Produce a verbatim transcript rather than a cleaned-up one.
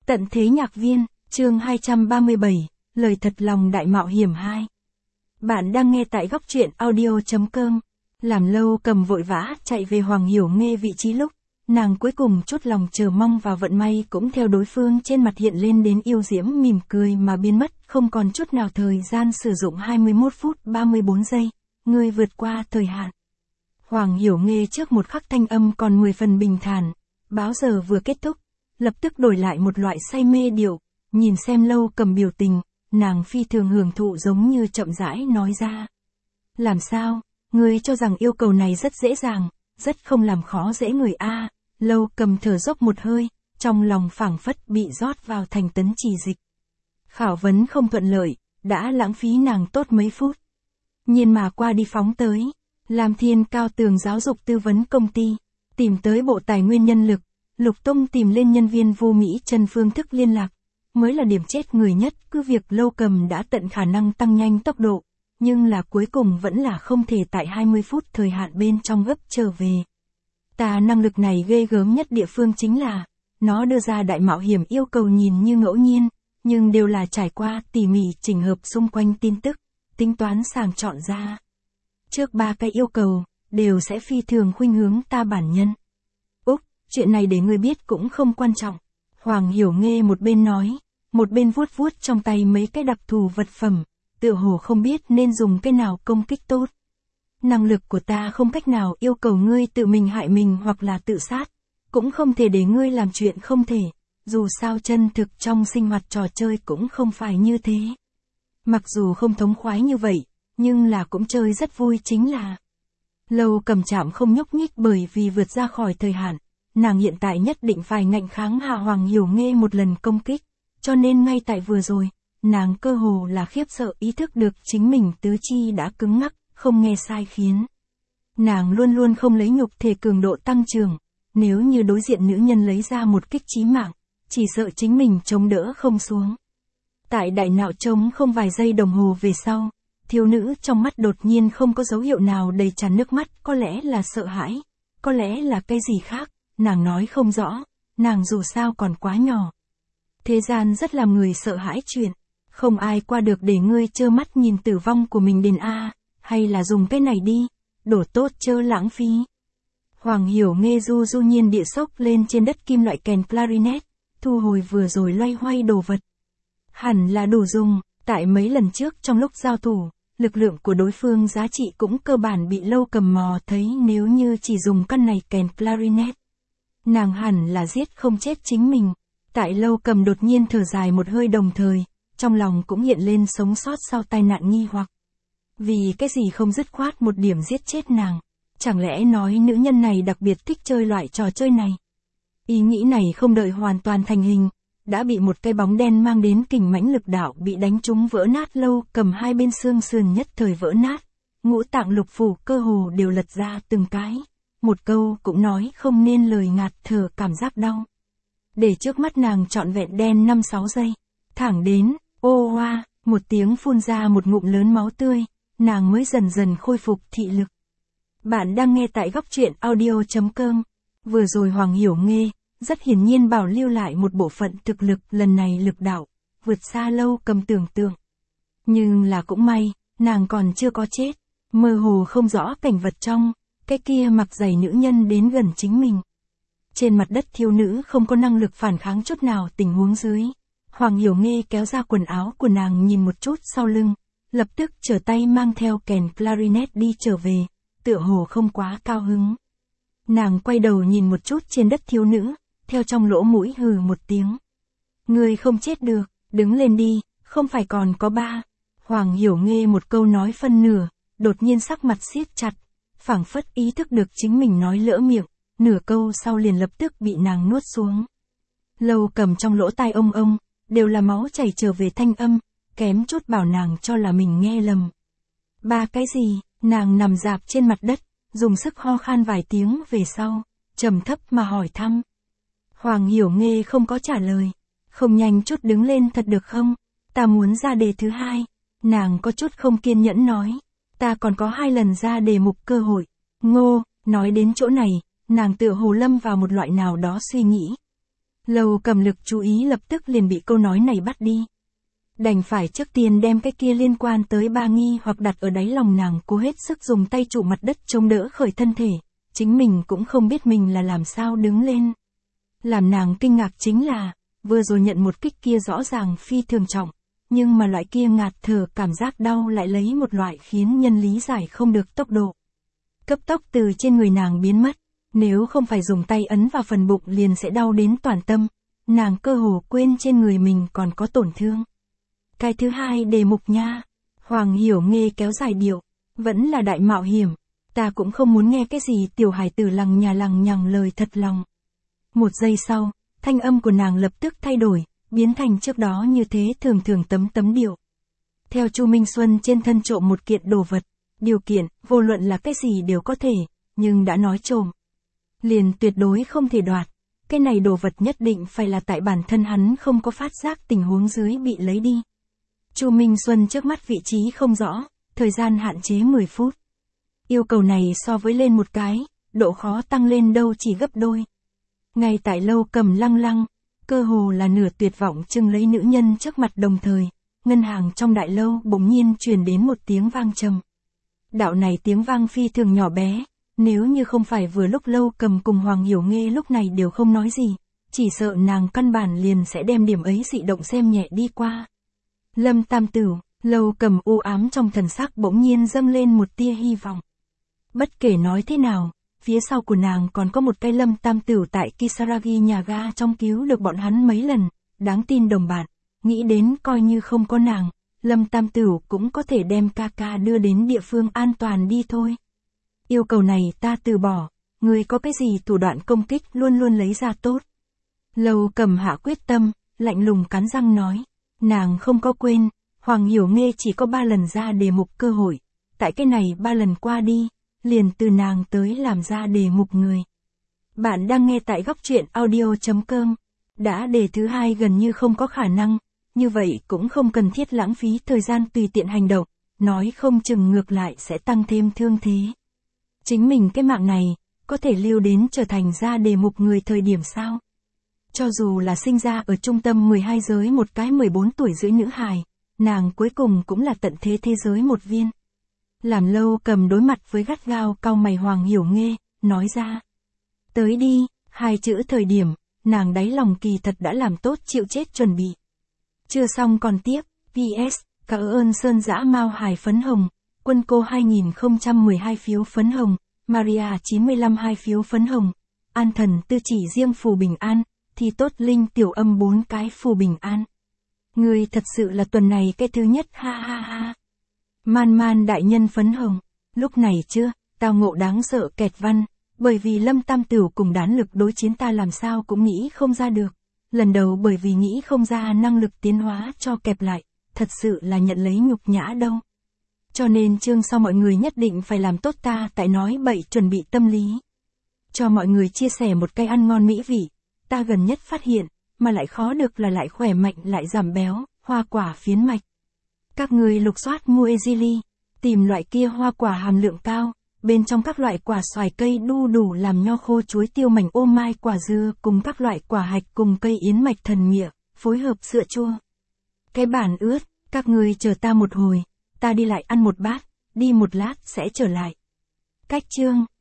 Tận thế nhạc viên, chương hai trăm ba mươi bảy, lời thật lòng đại mạo hiểm hai. Bạn đang nghe tại góc truyện audio.com. Làm Lâu Cầm vội vã chạy về Hoàng Hiểu Nghê vị trí lúc, nàng cuối cùng chút lòng chờ mong vào vận may cũng theo đối phương trên mặt hiện lên đến yêu diễm mỉm cười mà biến mất, không còn chút nào thời gian sử dụng hai mươi mốt phút ba mươi bốn giây, ngươi vượt qua thời hạn. Hoàng Hiểu Nghê trước một khắc thanh âm còn mười phần bình thản, báo giờ vừa kết thúc, lập tức đổi lại một loại say mê điệu, nhìn xem Lâu Cầm biểu tình, nàng phi thường hưởng thụ giống như chậm rãi nói ra. Làm sao, ngươi cho rằng yêu cầu này rất dễ dàng, rất không làm khó dễ người a? Lâu Cầm thở dốc một hơi, trong lòng phảng phất bị rót vào thành tấn trì dịch. Khảo vấn không thuận lợi, đã lãng phí nàng tốt mấy phút. Nhiên mà qua đi phóng tới, Lam Thiên Cao Tường giáo dục tư vấn công ty, tìm tới Bộ Tài nguyên Nhân lực, lục tung tìm lên nhân viên Vu Mỹ Trần phương thức liên lạc, mới là điểm chết người nhất. Cứ việc Lâu Cầm đã tận khả năng tăng nhanh tốc độ, nhưng là cuối cùng vẫn là không thể tại hai mươi phút thời hạn bên trong gấp trở về. Ta năng lực này ghê gớm nhất địa phương chính là, nó đưa ra đại mạo hiểm yêu cầu nhìn như ngẫu nhiên, nhưng đều là trải qua tỉ mỉ chỉnh hợp xung quanh tin tức, tính toán sàng chọn ra. Trước ba cái yêu cầu, đều sẽ phi thường khuynh hướng ta bản nhân. Úc, chuyện này để ngươi biết cũng không quan trọng. Hoàng Hiểu Nghê một bên nói, một bên vuốt vuốt trong tay mấy cái đặc thù vật phẩm, tựa hồ không biết nên dùng cái nào công kích tốt. Năng lực của ta không cách nào yêu cầu ngươi tự mình hại mình hoặc là tự sát, cũng không thể để ngươi làm chuyện không thể, dù sao chân thực trong sinh hoạt trò chơi cũng không phải như thế. Mặc dù không thống khoái như vậy, nhưng là cũng chơi rất vui chính là. Lâu Cầm chạm không nhúc nhích bởi vì vượt ra khỏi thời hạn, nàng hiện tại nhất định phải ngạnh kháng hạ Hoàng Hiểu Nghê một lần công kích, cho nên ngay tại vừa rồi, nàng cơ hồ là khiếp sợ ý thức được chính mình tứ chi đã cứng ngắc, không nghe sai khiến. Nàng luôn luôn không lấy nhục thể cường độ tăng trưởng, nếu như đối diện nữ nhân lấy ra một kích chí mạng, chỉ sợ chính mình chống đỡ không xuống. Tại đại não trống không vài giây đồng hồ về sau, thiếu nữ trong mắt đột nhiên không có dấu hiệu nào đầy tràn nước mắt, có lẽ là sợ hãi, có lẽ là cái gì khác, nàng nói không rõ, nàng dù sao còn quá nhỏ. Thế gian rất làm người sợ hãi chuyện, không ai qua được để ngươi trơ mắt nhìn tử vong của mình đền a, hay là dùng cái này đi, đổ tốt chớ lãng phí. Hoàng Hiểu Nghê du du nhiên địa sốc lên trên đất kim loại kèn clarinet, thu hồi vừa rồi loay hoay đồ vật. Hẳn là đủ dùng, tại mấy lần trước trong lúc giao thủ, lực lượng của đối phương giá trị cũng cơ bản bị Lâu Cầm mò thấy, nếu như chỉ dùng căn này kèn clarinet, nàng hẳn là giết không chết chính mình. Tại Lâu Cầm đột nhiên thở dài một hơi đồng thời, trong lòng cũng hiện lên sống sót sau tai nạn nghi hoặc. Vì cái gì không dứt khoát một điểm giết chết nàng? Chẳng lẽ nói nữ nhân này đặc biệt thích chơi loại trò chơi này? Ý nghĩ này không đợi hoàn toàn thành hình, đã bị một cái bóng đen mang đến kình mãnh lực đạo bị đánh trúng vỡ nát. Lâu Cầm hai bên xương sườn nhất thời vỡ nát, ngũ tạng lục phủ cơ hồ đều lật ra từng cái, một câu cũng nói không nên lời, ngạt thở cảm giác đau. Để trước mắt nàng trọn vẹn đen năm sáu giây, thẳng đến, ô hoa, một tiếng phun ra một ngụm lớn máu tươi, nàng mới dần dần khôi phục thị lực. Bạn đang nghe tại góc truyện audio.com. Vừa rồi Hoàng Hiểu Nghê, rất hiển nhiên bảo lưu lại một bộ phận thực lực, lần này lực đạo, vượt xa Lâu Cầm tưởng tượng. Nhưng là cũng may, nàng còn chưa có chết, mơ hồ không rõ cảnh vật trong, cái kia mặc giày nữ nhân đến gần chính mình. Trên mặt đất thiếu nữ không có năng lực phản kháng chút nào tình huống dưới. Hoàng Hiểu Nghê kéo ra quần áo của nàng nhìn một chút sau lưng, lập tức trở tay mang theo kèn clarinet đi trở về, tựa hồ không quá cao hứng. Nàng quay đầu nhìn một chút trên đất thiếu nữ, theo trong lỗ mũi hừ một tiếng. Ngươi không chết được, đứng lên đi, không phải còn có ba. Hoàng Hiểu Nghê một câu nói phân nửa, đột nhiên sắc mặt siết chặt, phảng phất ý thức được chính mình nói lỡ miệng, nửa câu sau liền lập tức bị nàng nuốt xuống. Lâu Cầm trong lỗ tai ông ông, đều là máu chảy trở về thanh âm, kém chút bảo nàng cho là mình nghe lầm. Ba cái gì? Nàng nằm rạp trên mặt đất, dùng sức ho khan vài tiếng về sau, trầm thấp mà hỏi thăm. Hoàng Hiểu Nghê không có trả lời. Không nhanh chút đứng lên thật được không? Ta muốn ra đề thứ hai. Nàng có chút không kiên nhẫn nói. Ta còn có hai lần ra đề mục cơ hội. Ngô, nói đến chỗ này, nàng tựa hồ lâm vào một loại nào đó suy nghĩ. Lâu Cầm lực chú ý lập tức liền bị câu nói này bắt đi. Đành phải trước tiên đem cái kia liên quan tới ba nghi hoặc đặt ở đáy lòng nàng, cố hết sức dùng tay trụ mặt đất chống đỡ khởi thân thể, chính mình cũng không biết mình là làm sao đứng lên. Làm nàng kinh ngạc chính là, vừa rồi nhận một kích kia rõ ràng phi thường trọng, nhưng mà loại kia ngạt thở cảm giác đau lại lấy một loại khiến nhân lý giải không được tốc độ. Cấp tốc từ trên người nàng biến mất, nếu không phải dùng tay ấn vào phần bụng liền sẽ đau đến toàn tâm, nàng cơ hồ quên trên người mình còn có tổn thương. Cái thứ hai đề mục nha, Hoàng Hiểu Nghê kéo dài điệu, vẫn là đại mạo hiểm, ta cũng không muốn nghe cái gì tiểu hài tử lằng nhà lằng nhằng lời thật lòng. Một giây sau, thanh âm của nàng lập tức thay đổi, biến thành trước đó như thế thường thường tấm tấm điệu. Theo Chu Minh Xuân trên thân trộm một kiện đồ vật, điều kiện, vô luận là cái gì đều có thể, nhưng đã nói trộm, liền tuyệt đối không thể đoạt, cái này đồ vật nhất định phải là tại bản thân hắn không có phát giác tình huống dưới bị lấy đi. Chu Minh Xuân trước mắt vị trí không rõ, thời gian hạn chế mười phút. Yêu cầu này so với lên một cái, độ khó tăng lên đâu chỉ gấp đôi. Ngay tại Lâu Cầm lăng lăng, cơ hồ là nửa tuyệt vọng trưng lấy nữ nhân trước mặt đồng thời, ngân hàng trong đại lâu bỗng nhiên truyền đến một tiếng vang trầm. Đạo này tiếng vang phi thường nhỏ bé, nếu như không phải vừa lúc Lâu Cầm cùng Hoàng Hiểu Nghê lúc này đều không nói gì, chỉ sợ nàng căn bản liền sẽ đem điểm ấy dị động xem nhẹ đi qua. Lâm Tam Tửu, Lâu Cầm u ám trong thần sắc bỗng nhiên dâng lên một tia hy vọng. Bất kể nói thế nào, phía sau của nàng còn có một cái Lâm Tam Tửu tại Kisaragi nhà ga trong cứu được bọn hắn mấy lần, đáng tin đồng bạn, nghĩ đến coi như không có nàng, Lâm Tam Tửu cũng có thể đem ca ca đưa đến địa phương an toàn đi thôi. Yêu cầu này ta từ bỏ, người có cái gì thủ đoạn công kích luôn luôn lấy ra tốt. Lâu Cầm hạ quyết tâm, lạnh lùng cắn răng nói, nàng không có quên, Hoàng Hiểu Nghê chỉ có ba lần ra đề mục cơ hội, tại cái này ba lần qua đi, liền từ nàng tới làm ra đề mục người. Bạn đang nghe tại góc truyện audio chấm com, đã đề thứ hai gần như không có khả năng, như vậy cũng không cần thiết lãng phí thời gian tùy tiện hành động, nói không chừng ngược lại sẽ tăng thêm thương thế. Chính mình cái mạng này, có thể lưu đến trở thành ra đề mục người thời điểm sao? Cho dù là sinh ra ở trung tâm mười hai giới một cái mười bốn tuổi rưỡi nữ hài, nàng cuối cùng cũng là tận thế thế giới một viên. Làm Lâu Cầm đối mặt với gắt gao cau mày Hoàng Hiểu Nghê, nói ra. Tới đi, hai chữ thời điểm, nàng đáy lòng kỳ thật đã làm tốt chịu chết chuẩn bị. Chưa xong còn tiếp, pê ét, cảm ơn Sơn Dã Mao Hải phấn hồng, Quân Cô hai không một hai phiếu phấn hồng, Maria chín mươi lăm hai phiếu phấn hồng, An Thần Tư chỉ riêng phù bình an, thì tốt Linh tiểu âm bốn cái phù bình an. Người thật sự là tuần này cái thứ nhất ha ha ha. Man Man đại nhân phấn hồng, lúc này chưa, tao ngộ đáng sợ kẹt văn, bởi vì Lâm Tam Tửu cùng đán lực đối chiến ta làm sao cũng nghĩ không ra được. Lần đầu bởi vì nghĩ không ra năng lực tiến hóa cho kẹp lại, thật sự là nhận lấy nhục nhã đâu. Cho nên chương sau mọi người nhất định phải làm tốt ta tại nói bậy chuẩn bị tâm lý. Cho mọi người chia sẻ một cái ăn ngon mỹ vị, ta gần nhất phát hiện, mà lại khó được là lại khỏe mạnh lại giảm béo, hoa quả phiến mạch. Các người lục soát mua Ezili, tìm loại kia hoa quả hàm lượng cao, bên trong các loại quả xoài cây đu đủ làm nho khô chuối tiêu mảnh ô mai quả dưa cùng các loại quả hạch cùng cây yến mạch thần nghĩa, phối hợp sữa chua. Cái bản ướt, các người chờ ta một hồi, ta đi lại ăn một bát, đi một lát sẽ trở lại. Cách chương